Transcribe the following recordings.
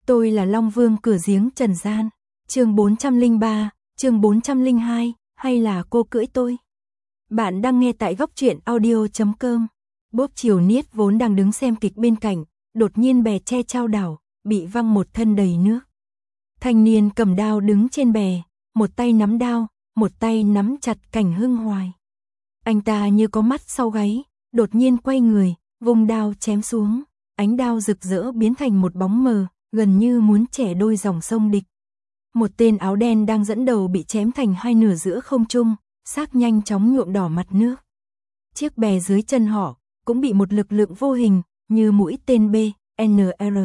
Tôi là Long Vương cửa giếng trần gian. Chương 403, chương 402, hay là cô cưỡi tôi? Bạn đang nghe tại góc truyện audio.com. Bốp Triều Niết vốn đang đứng xem kịch bên cạnh, đột nhiên bè che chao đảo, bị văng một thân đầy nước. Thanh niên cầm đao đứng trên bè, một tay nắm đao, một tay nắm chặt Cảnh Hưng Hoài. Anh ta như có mắt sau gáy, đột nhiên quay người, vung đao chém xuống, ánh đao rực rỡ biến thành một bóng mờ, gần như muốn chẻ đôi dòng sông địch. Một tên áo đen đang dẫn đầu bị chém thành hai nửa giữa không trung, xác nhanh chóng nhuộm đỏ mặt nước. Chiếc bè dưới chân họ cũng bị một lực lượng vô hình như mũi tên BNR.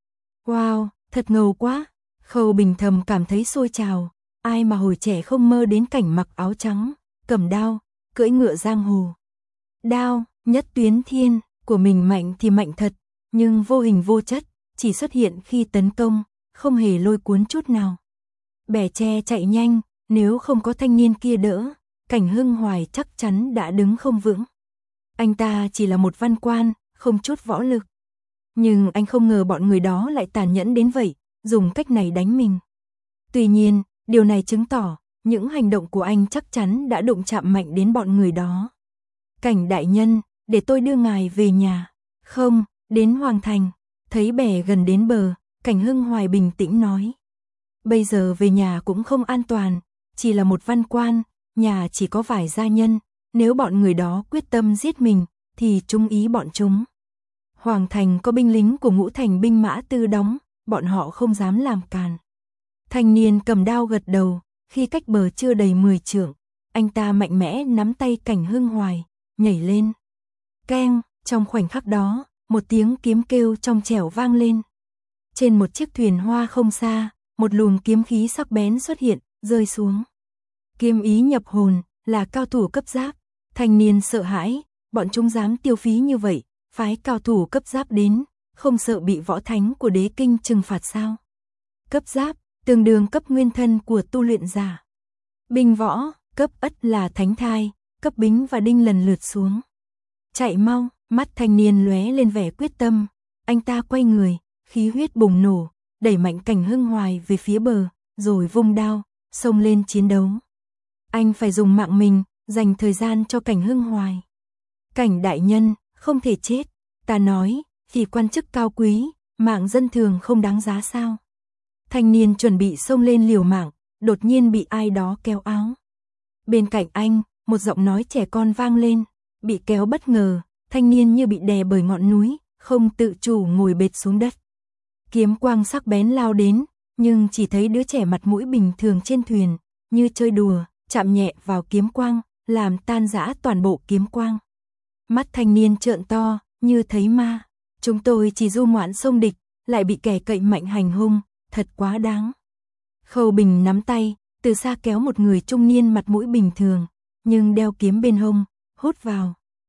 Wow, thật ngầu quá. Khâu Bình thầm cảm thấy sôi trào, ai mà hồi trẻ không mơ đến cảnh mặc áo trắng, cầm đao, cưỡi ngựa giang hồ. Đao, nhất tuyến thiên, của mình mạnh thì mạnh thật, nhưng vô hình vô chất, chỉ xuất hiện khi tấn công, không hề lôi cuốn chút nào. Bè tre chạy nhanh, nếu không có thanh niên kia đỡ, Cảnh Hưng Hoài chắc chắn đã đứng không vững. Anh ta chỉ là một văn quan, không chút võ lực. Nhưng anh không ngờ bọn người đó lại tàn nhẫn đến vậy, dùng cách này đánh mình. Tuy nhiên, điều này chứng tỏ, những hành động của anh chắc chắn đã đụng chạm mạnh đến bọn người đó. Cảnh đại nhân, để tôi đưa ngài về nhà. Không, đến Hoàng Thành. Thấy bè gần đến bờ, Cảnh Hưng Hoài bình tĩnh nói. Bây giờ về nhà cũng không an toàn, chỉ là một văn quan, nhà chỉ có vài gia nhân, nếu bọn người đó quyết tâm giết mình, thì chúng ý bọn chúng. Hoàng Thành có binh lính của Ngũ Thành binh mã tư đóng, bọn họ không dám làm càn. Thanh niên cầm đao gật đầu, khi cách bờ chưa đầy 10 trượng, anh ta mạnh mẽ nắm tay Cảnh Hưng Hoài, nhảy lên. Keng, trong khoảnh khắc đó, một tiếng kiếm kêu trong trẻo vang lên. Trên một chiếc thuyền hoa không xa, một luồng kiếm khí sắc bén xuất hiện, rơi xuống. Kiếm ý nhập hồn, là cao thủ cấp giáp. Thanh niên sợ hãi, bọn chúng dám tiêu phí như vậy, phái cao thủ cấp giáp đến, không sợ bị võ thánh của đế kinh trừng phạt sao? Cấp giáp, tương đương cấp nguyên thân của tu luyện giả. Binh võ, cấp ất là thánh thai, cấp bính và đinh lần lượt xuống. Chạy mau, mắt thanh niên lóe lên vẻ quyết tâm, anh ta quay người, khí huyết bùng nổ, đẩy mạnh Cảnh Hưng Hoài về phía bờ, rồi vung đao, xông lên chiến đấu. Anh phải dùng mạng mình, dành thời gian cho Cảnh Hưng Hoài. Cảnh đại nhân, không thể chết, ta nói, vì quan chức cao quý, mạng dân thường không đáng giá sao? Thanh niên chuẩn bị xông lên liều mạng, đột nhiên bị ai đó kéo áo. Bên cạnh anh, một giọng nói trẻ con vang lên, bị kéo bất ngờ, thanh niên như bị đè bởi ngọn núi, không tự chủ ngồi bệt xuống đất. Kiếm quang sắc bén lao đến, nhưng chỉ thấy đứa trẻ mặt mũi bình thường trên thuyền, như chơi đùa, chạm nhẹ vào kiếm quang, làm tan rã toàn bộ kiếm quang. Mắt thanh niên trợn to, như thấy ma. Chúng tôi chỉ du ngoạn sông địch, lại bị kẻ cậy mạnh hành hung, thật quá đáng. Khâu Bình nắm tay, từ xa kéo một người trung niên mặt mũi bình thường, nhưng đeo kiếm bên hông, hút vào.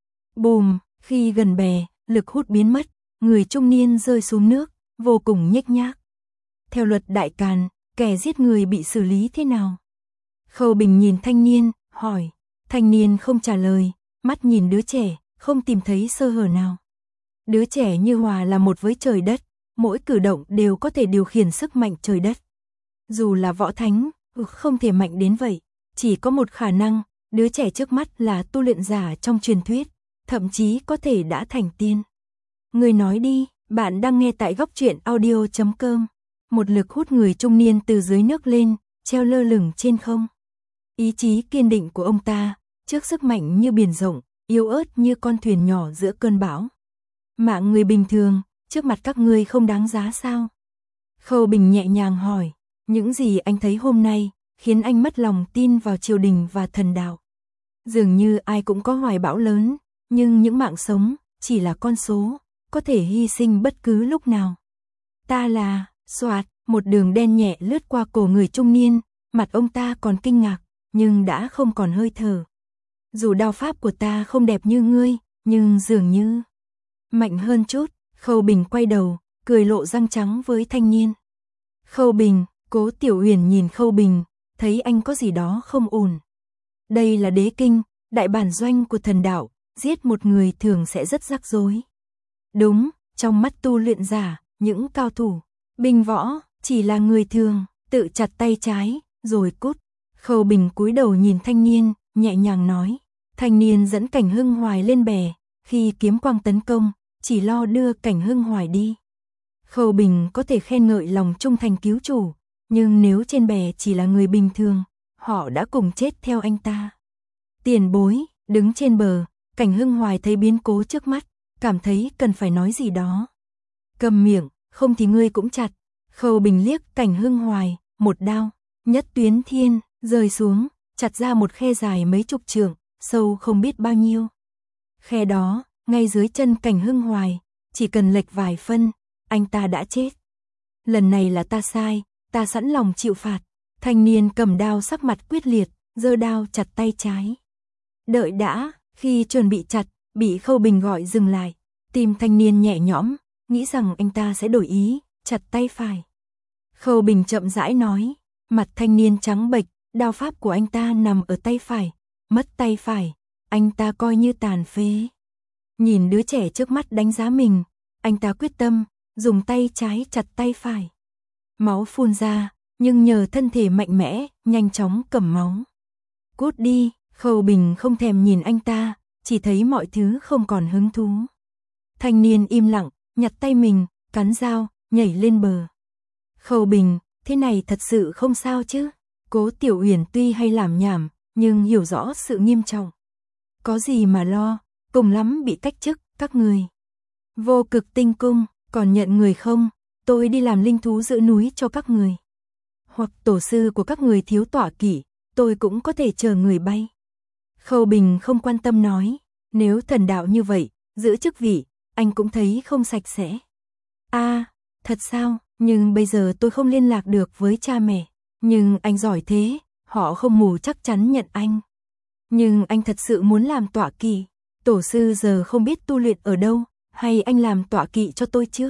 Bùm, khi gần bè, lực hút biến mất, người trung niên rơi xuống nước, vô cùng nhếch nhác. Theo luật đại càn, kẻ giết người bị xử lý thế nào? Khâu Bình nhìn thanh niên, hỏi. Thanh niên không trả lời, mắt nhìn đứa trẻ, không tìm thấy sơ hở nào. Đứa trẻ như hòa là một với trời đất, mỗi cử động đều có thể điều khiển sức mạnh trời đất. Dù là võ thánh, không thể mạnh đến vậy, chỉ có một khả năng, đứa trẻ trước mắt là tu luyện giả trong truyền thuyết, thậm chí có thể đã thành tiên. Người nói đi, bạn đang nghe tại góc truyện audio.com. Một lực hút người trung niên từ dưới nước lên, treo lơ lửng trên không. Ý chí kiên định của ông ta, trước sức mạnh như biển rộng, yếu ớt như con thuyền nhỏ giữa cơn bão. Mạng người bình thường, trước mặt các ngươi không đáng giá sao? Khâu Bình nhẹ nhàng hỏi, những gì anh thấy hôm nay, khiến anh mất lòng tin vào triều đình và thần đạo. Dường như ai cũng có hoài bão lớn, nhưng những mạng sống, chỉ là con số, có thể hy sinh bất cứ lúc nào. Ta là, xoạt, một đường đen nhẹ lướt qua cổ người trung niên, mặt ông ta còn kinh ngạc, nhưng đã không còn hơi thở. Dù đao pháp của ta không đẹp như ngươi, nhưng dường như mạnh hơn chút. Khâu Bình quay đầu, cười lộ răng trắng với thanh niên. Khâu Bình, Cố Tiểu Uyển nhìn Khâu Bình, thấy anh có gì đó không ổn. Đây là đế kinh, đại bản doanh của thần đạo, giết một người thường sẽ rất rắc rối. Đúng, trong mắt tu luyện giả, những cao thủ, Binh võ, chỉ là người thường, tự chặt tay trái, rồi cút. Khâu Bình cúi đầu nhìn thanh niên, nhẹ nhàng nói. Thanh niên dẫn Cảnh Hưng Hoài lên bè, khi kiếm quang tấn công, chỉ lo đưa Cảnh Hưng Hoài đi. Khâu Bình có thể khen ngợi lòng trung thành cứu chủ, nhưng nếu trên bè chỉ là người bình thường, họ đã cùng chết theo anh ta. Tiền bối, đứng trên bờ, Cảnh Hưng Hoài thấy biến cố trước mắt, cảm thấy cần phải nói gì đó. Cầm miệng, không thì ngươi cũng chặt. Khâu Bình liếc Cảnh Hưng Hoài, một đao, nhất tuyến thiên, rơi xuống, chặt ra một khe dài mấy chục trượng, sâu không biết bao nhiêu. Khe đó, ngay dưới chân Cảnh Hưng Hoài, chỉ cần lệch vài phân, anh ta đã chết. Lần này là ta sai, ta sẵn lòng chịu phạt. Thanh niên cầm đao sắc mặt quyết liệt, giơ đao chặt tay trái. Đợi đã, khi chuẩn bị chặt, bị Khâu Bình gọi dừng lại. Tim thanh niên nhẹ nhõm, nghĩ rằng anh ta sẽ đổi ý, chặt tay phải. Khâu Bình chậm rãi nói, mặt thanh niên trắng bệch, đao pháp của anh ta nằm ở tay phải, mất tay phải, anh ta coi như tàn phế. Nhìn đứa trẻ trước mắt đánh giá mình, anh ta quyết tâm, dùng tay trái chặt tay phải. Máu phun ra, nhưng nhờ thân thể mạnh mẽ, nhanh chóng cầm máu. Cút đi, Khâu Bình không thèm nhìn anh ta, chỉ thấy mọi thứ không còn hứng thú. Thanh niên im lặng, nhặt tay mình, cắn dao, nhảy lên bờ. Khâu Bình, thế này thật sự không sao chứ? Cố Tiểu Uyển tuy hay làm nhảm, nhưng hiểu rõ sự nghiêm trọng. Có gì mà lo, cùng lắm bị cách chức, các người. Vô Cực Tinh Cung, còn nhận người không? Tôi đi làm linh thú giữ núi cho các người. Hoặc tổ sư của các người thiếu tọa kỵ, tôi cũng có thể chờ người bay. Khâu Bình không quan tâm nói, nếu thần đạo như vậy, giữ chức vị, anh cũng thấy không sạch sẽ. Thật sao, nhưng bây giờ tôi không liên lạc được với cha mẹ. Nhưng anh giỏi thế, họ không mù chắc chắn nhận anh. Nhưng anh thật sự muốn làm tọa kỵ, tổ sư giờ không biết tu luyện ở đâu, hay anh làm tọa kỵ cho tôi trước.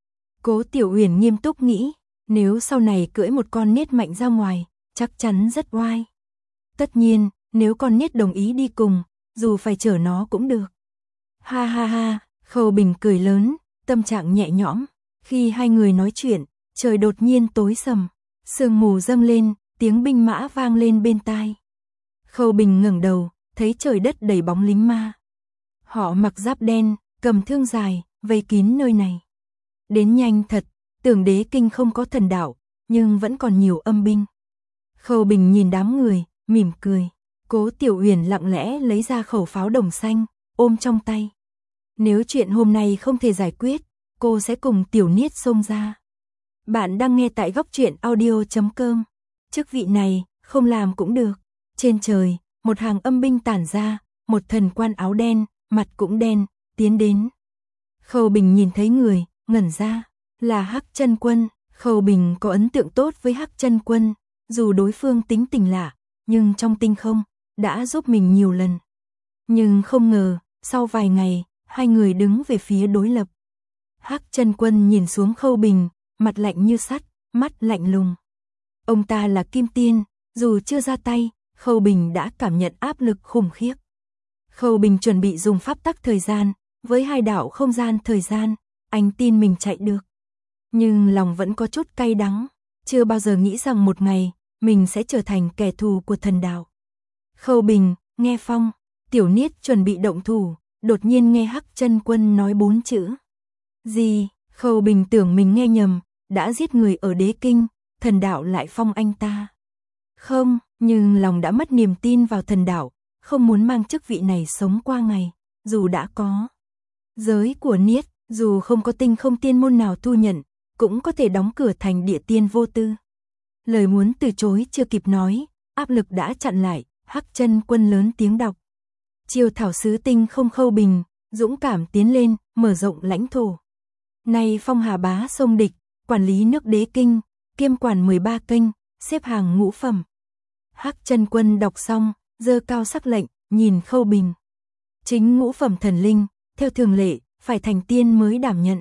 Cố Tiểu Uyển nghiêm túc nghĩ, nếu sau này cưỡi một con nết mạnh ra ngoài, chắc chắn rất oai. Tất nhiên, nếu con nết đồng ý đi cùng, dù phải chở nó cũng được. Ha ha ha, Khâu Bình cười lớn, tâm trạng nhẹ nhõm. Khi hai người nói chuyện, trời đột nhiên tối sầm, sương mù dâng lên, tiếng binh mã vang lên bên tai. Khâu Bình ngẩng đầu, thấy trời đất đầy bóng lính ma. Họ mặc giáp đen, cầm thương dài, vây kín nơi này. Đến nhanh thật, tưởng Đế Kinh không có thần đạo, nhưng vẫn còn nhiều âm binh. Khâu Bình nhìn đám người, mỉm cười. Cố Tiểu Uyển lặng lẽ lấy ra khẩu pháo đồng xanh, ôm trong tay. Nếu chuyện hôm nay không thể giải quyết, cô sẽ cùng Tiểu Niết xông ra. Bạn đang nghe tại góc truyện audio.com. Chức vị này, không làm cũng được. Trên trời, một hàng âm binh tản ra, một thần quan áo đen, mặt cũng đen, tiến đến. Khâu Bình nhìn thấy người, ngẩn ra, là Hắc Chân Quân. Khâu Bình có ấn tượng tốt với Hắc Chân Quân, dù đối phương tính tình lạ, nhưng trong tinh không, đã giúp mình nhiều lần. Nhưng không ngờ, sau vài ngày, hai người đứng về phía đối lập. Hắc Chân Quân nhìn xuống Khâu Bình, mặt lạnh như sắt, mắt lạnh lùng. Ông ta là Kim Tiên, dù chưa ra tay, Khâu Bình đã cảm nhận áp lực khủng khiếp. Khâu Bình chuẩn bị dùng pháp tắc thời gian, với hai đạo không gian thời gian, anh tin mình chạy được. Nhưng lòng vẫn có chút cay đắng, chưa bao giờ nghĩ rằng một ngày, mình sẽ trở thành kẻ thù của thần đạo. Khâu Bình, nghe phong, Tiểu Niết chuẩn bị động thủ, đột nhiên nghe Hắc Chân Quân nói 4 chữ. Gì? Khâu Bình tưởng mình nghe nhầm, đã giết người ở Đế Kinh, thần đạo lại phong anh ta. Không, nhưng lòng đã mất niềm tin vào thần đạo, không muốn mang chức vị này sống qua ngày, dù đã có. Giới của Niết, dù không có tinh không tiên môn nào thu nhận, cũng có thể đóng cửa thành địa tiên vô tư. Lời muốn từ chối chưa kịp nói, áp lực đã chặn lại, Hắc Chân Quân lớn tiếng đọc. Chiêu thảo sứ tinh không. Khâu Bình, dũng cảm tiến lên, mở rộng lãnh thổ. Nay phong Hà Bá sông địch, quản lý nước Đế Kinh, kiêm quản 13 kênh, xếp hàng ngũ phẩm. Hắc Chân Quân đọc xong, giơ cao sắc lệnh, nhìn Khâu Bình. Chính ngũ phẩm thần linh, theo thường lệ, phải thành tiên mới đảm nhận.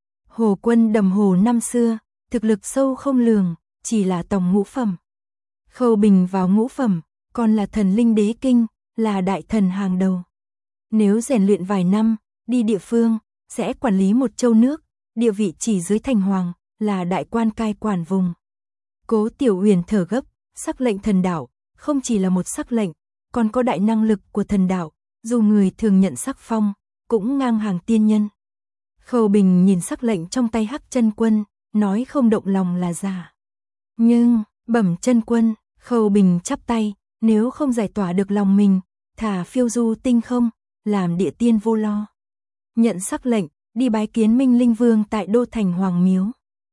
Hồ Quân đầm hồ năm xưa, thực lực sâu không lường, chỉ là tổng ngũ phẩm. Khâu Bình vào ngũ phẩm, còn là thần linh Đế Kinh, là đại thần hàng đầu. Nếu rèn luyện vài năm, đi địa phương, sẽ quản lý một châu nước, địa vị chỉ dưới thành hoàng, là đại quan cai quản vùng. Cố Tiểu Uyển thở gấp, sắc lệnh thần đạo, không chỉ là một sắc lệnh, còn có đại năng lực của thần đạo, dù người thường nhận sắc phong, cũng ngang hàng tiên nhân. Khâu Bình nhìn sắc lệnh trong tay Hắc Chân Quân, nói không động lòng là giả. Nhưng, bẩm chân quân, Khâu Bình chắp tay, nếu không giải tỏa được lòng mình, thả phiêu du tinh không, làm địa tiên vô lo. Nhận sắc lệnh, đi bái kiến Minh Linh Vương tại đô thành Hoàng Miếu.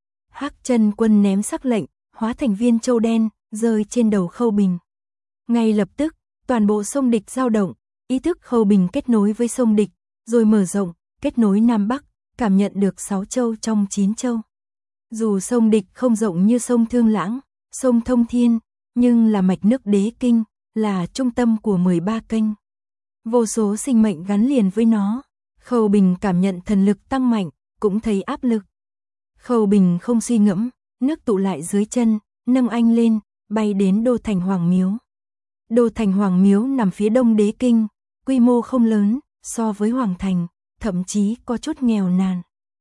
Hắc Chân Quân ném sắc lệnh, hóa thành viên châu đen, rơi trên đầu Khâu Bình. Ngay lập tức, toàn bộ sông địch dao động, ý thức Khâu Bình kết nối với sông địch, rồi mở rộng, kết nối Nam Bắc, cảm nhận được 6 châu trong 9 châu. Dù sông địch không rộng như sông Thương Lãng, sông Thông Thiên, nhưng là mạch nước đế kinh, là trung tâm của 13 kênh. Vô số sinh mệnh gắn liền với nó. Khâu Bình cảm nhận thần lực tăng mạnh, cũng thấy áp lực. Khâu Bình không suy ngẫm, nước tụ lại dưới chân, nâng anh lên, bay đến đô thành Hoàng Miếu. Đô thành Hoàng Miếu nằm phía đông đế kinh, quy mô không lớn, so với Hoàng thành, thậm chí có chút nghèo nàn.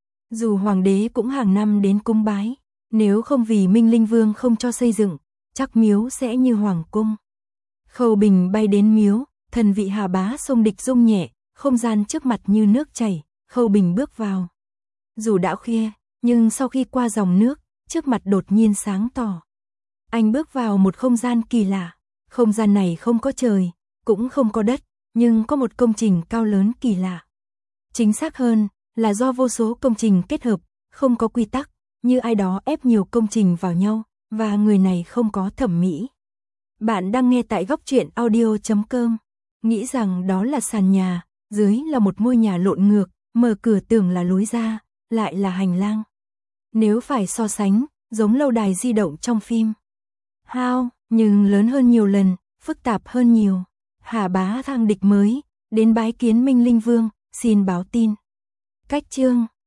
Dù Hoàng đế cũng hàng năm đến cung bái, nếu không vì Minh Linh Vương không cho xây dựng, chắc miếu sẽ như Hoàng cung. Khâu Bình bay đến miếu, thần vị Hà Bá sông địch rung nhẹ, không gian trước mặt như nước chảy, Khâu Bình bước vào. Dù đã khuya, nhưng sau khi qua dòng nước, trước mặt đột nhiên sáng tỏ. Anh bước vào một không gian kỳ lạ, không gian này không có trời, cũng không có đất, nhưng có một công trình cao lớn kỳ lạ. Chính xác hơn, là do vô số công trình kết hợp, không có quy tắc, như ai đó ép nhiều công trình vào nhau, và người này không có thẩm mỹ. Bạn đang nghe tại góc truyện audio.com, nghĩ rằng đó là sàn nhà, dưới là một ngôi nhà lộn ngược, mở cửa tưởng là lối ra, lại là hành lang. Nếu phải so sánh, giống lâu đài di động trong phim How, nhưng lớn hơn nhiều lần, phức tạp hơn nhiều. Hà Bá thang địch mới, đến bái kiến Minh Linh Vương, xin báo tin. Cách chương